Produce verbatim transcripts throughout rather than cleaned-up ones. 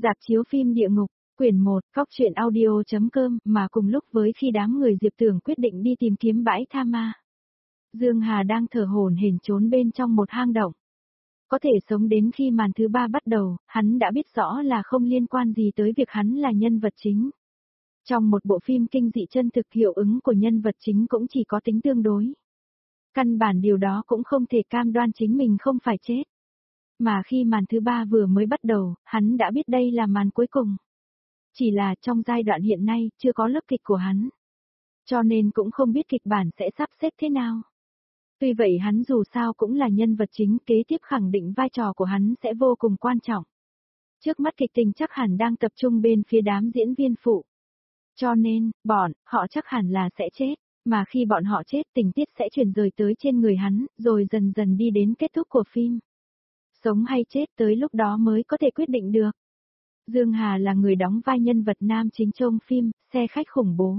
Rạp chiếu phim Địa Ngục, quyển một, cóc truyện audio.com, mà cùng lúc với khi đám người Diệp Tưởng quyết định đi tìm kiếm bãi tha ma. Dương Hà đang thở hổn hển trốn bên trong một hang động. Có thể sống đến khi màn thứ ba bắt đầu, hắn đã biết rõ là không liên quan gì tới việc hắn là nhân vật chính. Trong một bộ phim kinh dị chân thực, hiệu ứng của nhân vật chính cũng chỉ có tính tương đối. Căn bản điều đó cũng không thể cam đoan chính mình không phải chết. Mà khi màn thứ ba vừa mới bắt đầu, hắn đã biết đây là màn cuối cùng. Chỉ là trong giai đoạn hiện nay, chưa có lớp kịch của hắn. Cho nên cũng không biết kịch bản sẽ sắp xếp thế nào. Tuy vậy hắn dù sao cũng là nhân vật chính, kế tiếp khẳng định vai trò của hắn sẽ vô cùng quan trọng. Trước mắt kịch tình chắc hẳn đang tập trung bên phía đám diễn viên phụ. Cho nên, bọn, họ chắc hẳn là sẽ chết, mà khi bọn họ chết tình tiết sẽ chuyển rời tới trên người hắn, rồi dần dần đi đến kết thúc của phim. Sống hay chết tới lúc đó mới có thể quyết định được. Dương Hà là người đóng vai nhân vật nam chính trong phim, Xe khách khủng bố.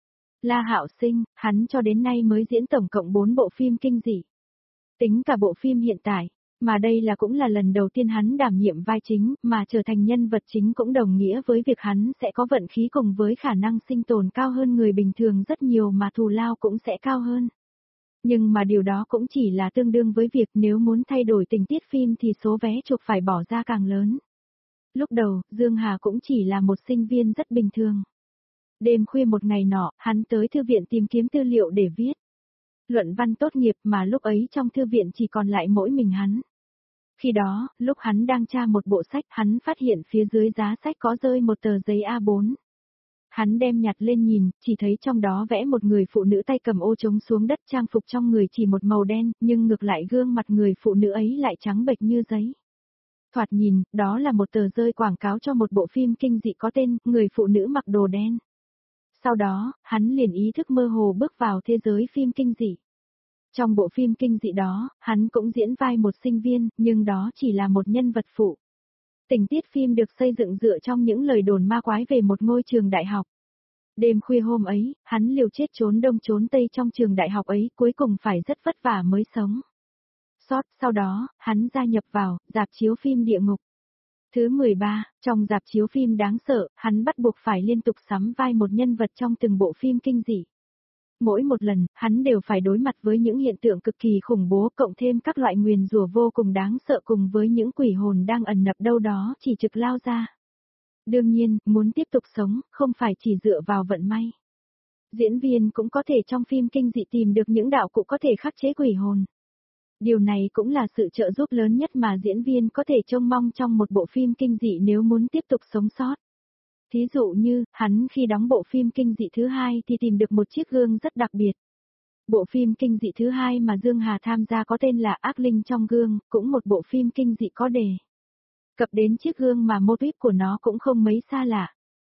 La Hạo Sinh, hắn cho đến nay mới diễn tổng cộng bốn bộ phim kinh dị. Tính cả bộ phim hiện tại, mà đây là cũng là lần đầu tiên hắn đảm nhiệm vai chính, mà trở thành nhân vật chính cũng đồng nghĩa với việc hắn sẽ có vận khí cùng với khả năng sinh tồn cao hơn người bình thường rất nhiều, mà thù lao cũng sẽ cao hơn. Nhưng mà điều đó cũng chỉ là tương đương với việc nếu muốn thay đổi tình tiết phim thì số vé chụp phải bỏ ra càng lớn. Lúc đầu, Dương Hà cũng chỉ là một sinh viên rất bình thường. Đêm khuya một ngày nọ, hắn tới thư viện tìm kiếm tư liệu để viết luận văn tốt nghiệp, mà lúc ấy trong thư viện chỉ còn lại mỗi mình hắn. Khi đó, lúc hắn đang tra một bộ sách, hắn phát hiện phía dưới giá sách có rơi một tờ giấy a bốn. Hắn đem nhặt lên nhìn, chỉ thấy trong đó vẽ một người phụ nữ tay cầm ô trống xuống đất, trang phục trong người chỉ một màu đen, nhưng ngược lại gương mặt người phụ nữ ấy lại trắng bệch như giấy. Thoạt nhìn, đó là một tờ rơi quảng cáo cho một bộ phim kinh dị có tên Người phụ nữ mặc đồ đen. Sau đó, hắn liền ý thức mơ hồ bước vào thế giới phim kinh dị. Trong bộ phim kinh dị đó, hắn cũng diễn vai một sinh viên, nhưng đó chỉ là một nhân vật phụ. Tình tiết phim được xây dựng dựa trong những lời đồn ma quái về một ngôi trường đại học. Đêm khuya hôm ấy, hắn liều chết trốn đông trốn tây trong trường đại học ấy, cuối cùng phải rất vất vả mới sống sót. Sau đó, hắn gia nhập vào rạp chiếu phim Địa Ngục. Thứ mười ba, trong rạp chiếu phim đáng sợ, hắn bắt buộc phải liên tục sắm vai một nhân vật trong từng bộ phim kinh dị. Mỗi một lần, hắn đều phải đối mặt với những hiện tượng cực kỳ khủng bố, cộng thêm các loại nguyền rủa vô cùng đáng sợ cùng với những quỷ hồn đang ẩn nấp đâu đó chỉ trực lao ra. Đương nhiên, muốn tiếp tục sống, không phải chỉ dựa vào vận may. Diễn viên cũng có thể trong phim kinh dị tìm được những đạo cụ có thể khắc chế quỷ hồn. Điều này cũng là sự trợ giúp lớn nhất mà diễn viên có thể trông mong trong một bộ phim kinh dị nếu muốn tiếp tục sống sót. Thí dụ như, hắn khi đóng bộ phim kinh dị thứ hai thì tìm được một chiếc gương rất đặc biệt. Bộ phim kinh dị thứ hai mà Dương Hà tham gia có tên là Ác Linh trong gương, cũng một bộ phim kinh dị có đề cập đến chiếc gương mà mô típ của nó cũng không mấy xa lạ.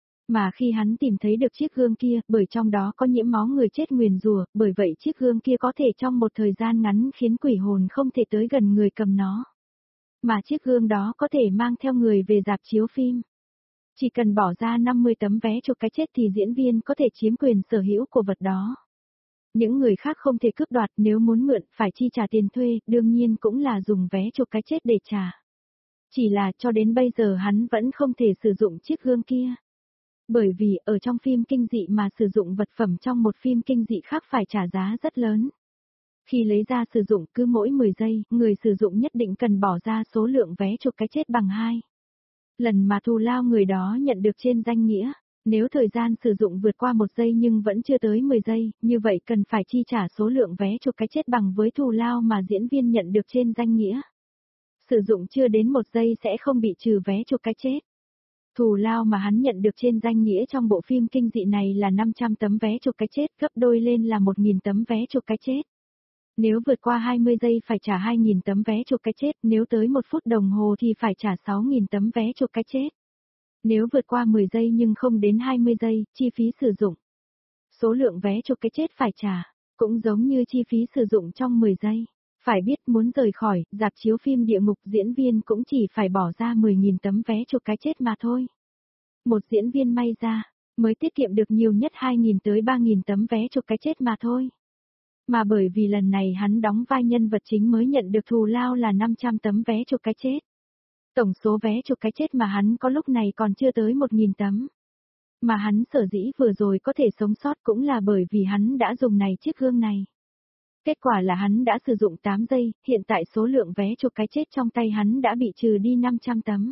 Mà khi hắn tìm thấy được chiếc gương kia, bởi trong đó có nhiễm máu người chết nguyền rủa, bởi vậy chiếc gương kia có thể trong một thời gian ngắn khiến quỷ hồn không thể tới gần người cầm nó. Mà chiếc gương đó có thể mang theo người về rạp chiếu phim. Chỉ cần bỏ ra năm mươi tấm vé chụp cái chết thì diễn viên có thể chiếm quyền sở hữu của vật đó. Những người khác không thể cướp đoạt, nếu muốn mượn phải chi trả tiền thuê, đương nhiên cũng là dùng vé chụp cái chết để trả. Chỉ là cho đến bây giờ hắn vẫn không thể sử dụng chiếc gương kia. Bởi vì ở trong phim kinh dị mà sử dụng vật phẩm trong một phim kinh dị khác phải trả giá rất lớn. Khi lấy ra sử dụng cứ mỗi mười giây, người sử dụng nhất định cần bỏ ra số lượng vé chụp cái chết bằng hai lần mà thù lao người đó nhận được trên danh nghĩa. Nếu thời gian sử dụng vượt qua một giây nhưng vẫn chưa tới mười giây, như vậy cần phải chi trả số lượng vé chụp cái chết bằng với thù lao mà diễn viên nhận được trên danh nghĩa. Sử dụng chưa đến một giây sẽ không bị trừ vé chụp cái chết. Thù lao mà hắn nhận được trên danh nghĩa trong bộ phim kinh dị này là năm trăm tấm vé chụp cái chết, gấp đôi lên là một nghìn tấm vé chụp cái chết. Nếu vượt qua hai mươi giây phải trả hai nghìn tấm vé chụp cái chết, nếu tới một phút đồng hồ thì phải trả sáu nghìn tấm vé chụp cái chết. Nếu vượt qua mười giây nhưng không đến hai mươi giây, chi phí sử dụng. Số lượng vé chụp cái chết phải trả, cũng giống như chi phí sử dụng trong mười giây. Phải biết muốn rời khỏi rạp chiếu phim Địa Ngục, diễn viên cũng chỉ phải bỏ ra mười nghìn tấm vé chụp cái chết mà thôi. Một diễn viên may ra, mới tiết kiệm được nhiều nhất hai nghìn tới ba nghìn tấm vé chụp cái chết mà thôi. Mà bởi vì lần này hắn đóng vai nhân vật chính mới nhận được thù lao là năm trăm tấm vé chụp cái chết. Tổng số vé chụp cái chết mà hắn có lúc này còn chưa tới một nghìn tấm. Mà hắn sở dĩ vừa rồi có thể sống sót cũng là bởi vì hắn đã dùng này chiếc gương này. Kết quả là hắn đã sử dụng tám giây, hiện tại số lượng vé chụp cái chết trong tay hắn đã bị trừ đi năm trăm tấm.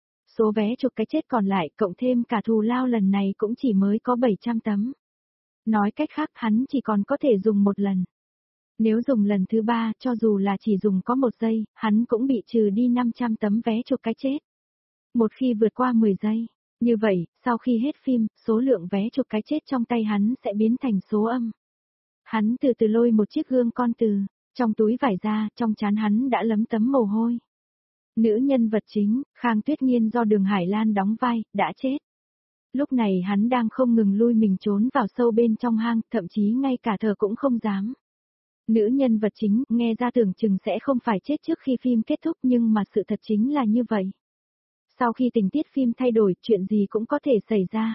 Số vé chụp cái chết còn lại cộng thêm cả thù lao lần này cũng chỉ mới có bảy trăm tấm. Nói cách khác hắn chỉ còn có thể dùng một lần. Nếu dùng lần thứ ba, cho dù là chỉ dùng có một giây, hắn cũng bị trừ đi năm trăm tấm vé chụp cái chết. Một khi vượt qua mười giây, như vậy, sau khi hết phim, số lượng vé chụp cái chết trong tay hắn sẽ biến thành số âm. Hắn từ từ lôi một chiếc gương con từ, trong túi vải ra, trong trán hắn đã lấm tấm mồ hôi. Nữ nhân vật chính, Khang Tuyết Nghiên do Đường Hải Lan đóng vai, đã chết. Lúc này hắn đang không ngừng lui mình trốn vào sâu bên trong hang, thậm chí ngay cả thở cũng không dám. Nữ nhân vật chính, nghe ra tưởng chừng sẽ không phải chết trước khi phim kết thúc nhưng mà sự thật chính là như vậy. Sau khi tình tiết phim thay đổi, chuyện gì cũng có thể xảy ra.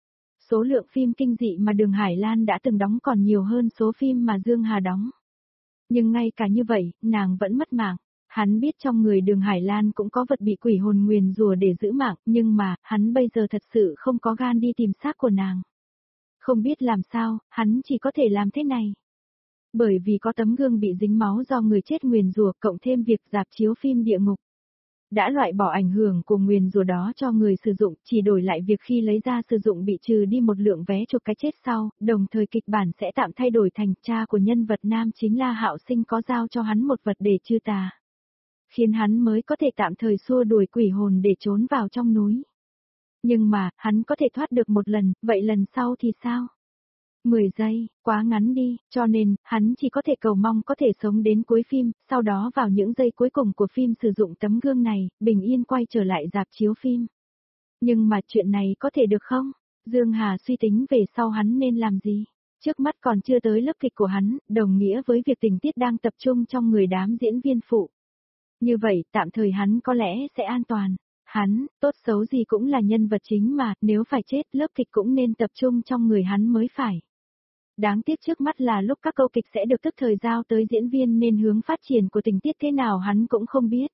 Số lượng phim kinh dị mà Đường Hải Lan đã từng đóng còn nhiều hơn số phim mà Dương Hà đóng. Nhưng ngay cả như vậy, nàng vẫn mất mạng. Hắn biết trong người Đường Hải Lan cũng có vật bị quỷ hồn nguyền rủa để giữ mạng, nhưng mà, hắn bây giờ thật sự không có gan đi tìm xác của nàng. Không biết làm sao, hắn chỉ có thể làm thế này. Bởi vì có tấm gương bị dính máu do người chết nguyền rủa cộng thêm việc rạp chiếu phim địa ngục. Đã loại bỏ ảnh hưởng của nguyền rủa đó cho người sử dụng, chỉ đổi lại việc khi lấy ra sử dụng bị trừ đi một lượng vé chụp cái chết sau, đồng thời kịch bản sẽ tạm thay đổi thành cha của nhân vật nam chính La Hạo Sinh có giao cho hắn một vật để trừ tà. Khiến hắn mới có thể tạm thời xua đuổi quỷ hồn để trốn vào trong núi. Nhưng mà, hắn có thể thoát được một lần, vậy lần sau thì sao? mười giây, quá ngắn đi, cho nên, hắn chỉ có thể cầu mong có thể sống đến cuối phim, sau đó vào những giây cuối cùng của phim sử dụng tấm gương này, bình yên quay trở lại rạp chiếu phim. Nhưng mà chuyện này có thể được không? Dương Hà suy tính về sau hắn nên làm gì? Trước mắt còn chưa tới lớp kịch của hắn, đồng nghĩa với việc tình tiết đang tập trung trong người đám diễn viên phụ. Như vậy, tạm thời hắn có lẽ sẽ an toàn. Hắn, tốt xấu gì cũng là nhân vật chính mà, nếu phải chết, lớp kịch cũng nên tập trung trong người hắn mới phải. Đáng tiếc trước mắt là lúc các câu kịch sẽ được tức thời giao tới diễn viên nên hướng phát triển của tình tiết thế nào hắn cũng không biết.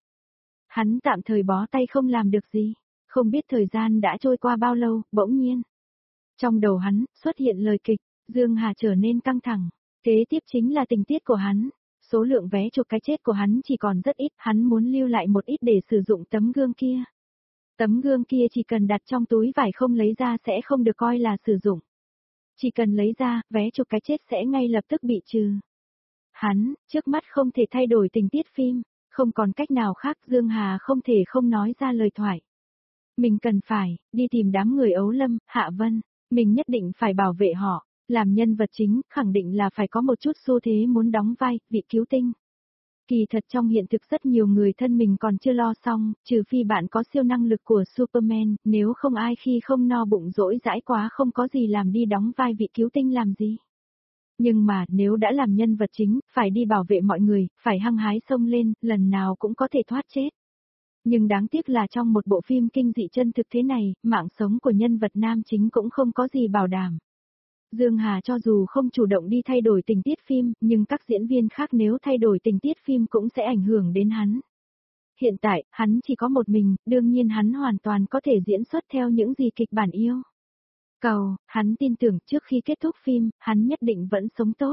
Hắn tạm thời bó tay không làm được gì, không biết thời gian đã trôi qua bao lâu, bỗng nhiên. Trong đầu hắn, xuất hiện lời kịch, Dương Hà trở nên căng thẳng, kế tiếp chính là tình tiết của hắn. Số lượng vé chụp cái chết của hắn chỉ còn rất ít, hắn muốn lưu lại một ít để sử dụng tấm gương kia. Tấm gương kia chỉ cần đặt trong túi vải không lấy ra sẽ không được coi là sử dụng. Chỉ cần lấy ra, vé chụp cái chết sẽ ngay lập tức bị trừ. Hắn, trước mắt không thể thay đổi tình tiết phim, không còn cách nào khác Dương Hà không thể không nói ra lời thoại. Mình cần phải, đi tìm đám người Ấu Lâm, Hạ Vân, mình nhất định phải bảo vệ họ. Làm nhân vật chính, khẳng định là phải có một chút xu thế muốn đóng vai, vị cứu tinh. Kỳ thật trong hiện thực rất nhiều người thân mình còn chưa lo xong, trừ phi bạn có siêu năng lực của Superman, nếu không ai khi không no bụng rỗi rãi quá không có gì làm đi đóng vai vị cứu tinh làm gì. Nhưng mà, nếu đã làm nhân vật chính, phải đi bảo vệ mọi người, phải hăng hái xông lên, lần nào cũng có thể thoát chết. Nhưng đáng tiếc là trong một bộ phim kinh dị chân thực thế này, mạng sống của nhân vật nam chính cũng không có gì bảo đảm. Dương Hà cho dù không chủ động đi thay đổi tình tiết phim, nhưng các diễn viên khác nếu thay đổi tình tiết phim cũng sẽ ảnh hưởng đến hắn. Hiện tại, hắn chỉ có một mình, đương nhiên hắn hoàn toàn có thể diễn xuất theo những gì kịch bản yêu. Cầu, hắn tin tưởng trước khi kết thúc phim, hắn nhất định vẫn sống tốt.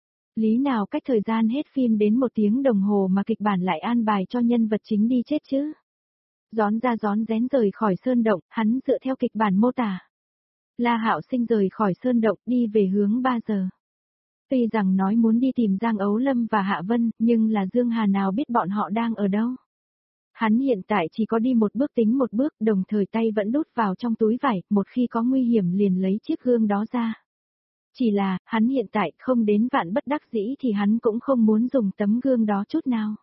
Lý nào cách thời gian hết phim đến một tiếng đồng hồ mà kịch bản lại an bài cho nhân vật chính đi chết chứ? Gión ra gión rén rời khỏi sơn động, hắn dựa theo kịch bản mô tả. La Hạo Sinh rời khỏi sơn động đi về hướng ba giờ. Tuy rằng nói muốn đi tìm Giang Ấu Lâm và Hạ Vân, nhưng là Dương Hà nào biết bọn họ đang ở đâu. Hắn hiện tại chỉ có đi một bước tính một bước, đồng thời tay vẫn đút vào trong túi vải, một khi có nguy hiểm liền lấy chiếc gương đó ra. Chỉ là, hắn hiện tại không đến vạn bất đắc dĩ thì hắn cũng không muốn dùng tấm gương đó chút nào.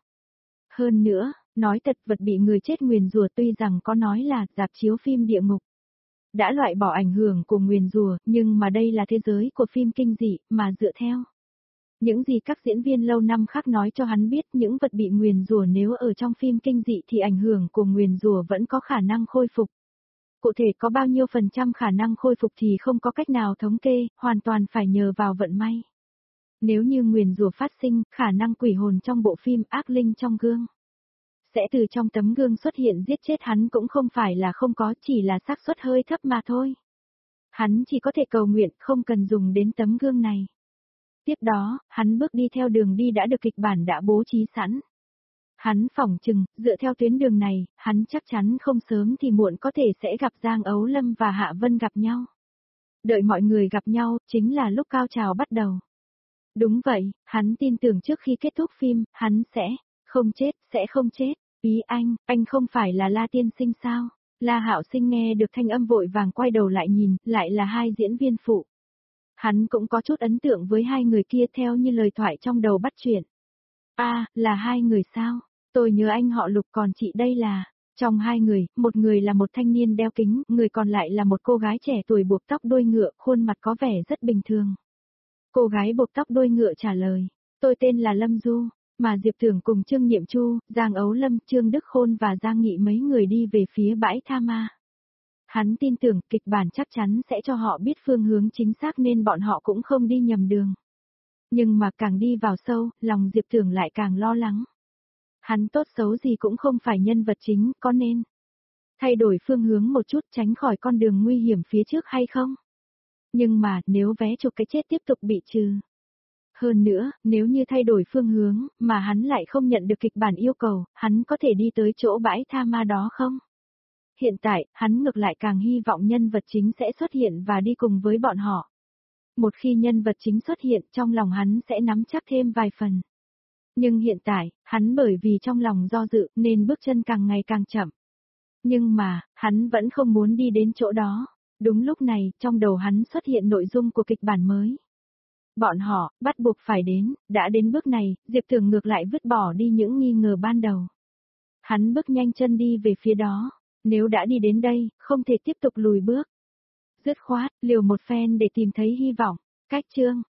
Hơn nữa, nói thật vật bị người chết nguyền rủa tuy rằng có nói là rạp chiếu phim địa ngục. Đã loại bỏ ảnh hưởng của nguyền rủa, nhưng mà đây là thế giới của phim kinh dị, mà dựa theo những gì các diễn viên lâu năm khác nói cho hắn biết những vật bị nguyền rủa nếu ở trong phim kinh dị thì ảnh hưởng của nguyền rủa vẫn có khả năng khôi phục. Cụ thể có bao nhiêu phần trăm khả năng khôi phục thì không có cách nào thống kê, hoàn toàn phải nhờ vào vận may. Nếu như nguyền rủa phát sinh, khả năng quỷ hồn trong bộ phim ác linh trong gương sẽ từ trong tấm gương xuất hiện giết chết hắn cũng không phải là không có, chỉ là xác suất hơi thấp mà thôi. Hắn chỉ có thể cầu nguyện, không cần dùng đến tấm gương này. Tiếp đó, hắn bước đi theo đường đi đã được kịch bản đã bố trí sẵn. Hắn phỏng chừng, dựa theo tuyến đường này, hắn chắc chắn không sớm thì muộn có thể sẽ gặp Giang Ấu Lâm và Hạ Vân gặp nhau. Đợi mọi người gặp nhau, chính là lúc cao trào bắt đầu. Đúng vậy, hắn tin tưởng trước khi kết thúc phim, hắn sẽ không chết, sẽ không chết. Ý anh, anh không phải là La Tiên Sinh sao? La Hạo Sinh nghe được thanh âm vội vàng quay đầu lại nhìn, lại là hai diễn viên phụ. Hắn cũng có chút ấn tượng với hai người kia theo như lời thoại trong đầu bắt chuyện. A, à, là hai người sao? Tôi nhớ anh họ Lục, còn chị đây là... Trong hai người, một người là một thanh niên đeo kính, người còn lại là một cô gái trẻ tuổi buộc tóc đuôi ngựa, khuôn mặt có vẻ rất bình thường. Cô gái buộc tóc đuôi ngựa trả lời, tôi tên là Lâm Du, mà Diệp Tưởng cùng Trương Niệm Chu, Giang Ấu Lâm, Trương Đức Khôn và Giang Nghị mấy người đi về phía bãi tha ma. Hắn tin tưởng kịch bản chắc chắn sẽ cho họ biết phương hướng chính xác nên bọn họ cũng không đi nhầm đường. Nhưng mà càng đi vào sâu, lòng Diệp Tưởng lại càng lo lắng. Hắn tốt xấu gì cũng không phải nhân vật chính, có nên thay đổi phương hướng một chút tránh khỏi con đường nguy hiểm phía trước hay không? Nhưng mà, nếu vé chụp cái chết tiếp tục bị trừ. Hơn nữa, nếu như thay đổi phương hướng, mà hắn lại không nhận được kịch bản yêu cầu, hắn có thể đi tới chỗ bãi tha ma đó không? Hiện tại, hắn ngược lại càng hy vọng nhân vật chính sẽ xuất hiện và đi cùng với bọn họ. Một khi nhân vật chính xuất hiện, trong lòng hắn sẽ nắm chắc thêm vài phần. Nhưng hiện tại, hắn bởi vì trong lòng do dự nên bước chân càng ngày càng chậm. Nhưng mà, hắn vẫn không muốn đi đến chỗ đó. Đúng lúc này, trong đầu hắn xuất hiện nội dung của kịch bản mới. Bọn họ, bắt buộc phải đến, đã đến bước này, Diệp Tưởng ngược lại vứt bỏ đi những nghi ngờ ban đầu. Hắn bước nhanh chân đi về phía đó. Nếu đã đi đến đây, không thể tiếp tục lùi bước. Dứt khoát, liều một phen để tìm thấy hy vọng. Cách chương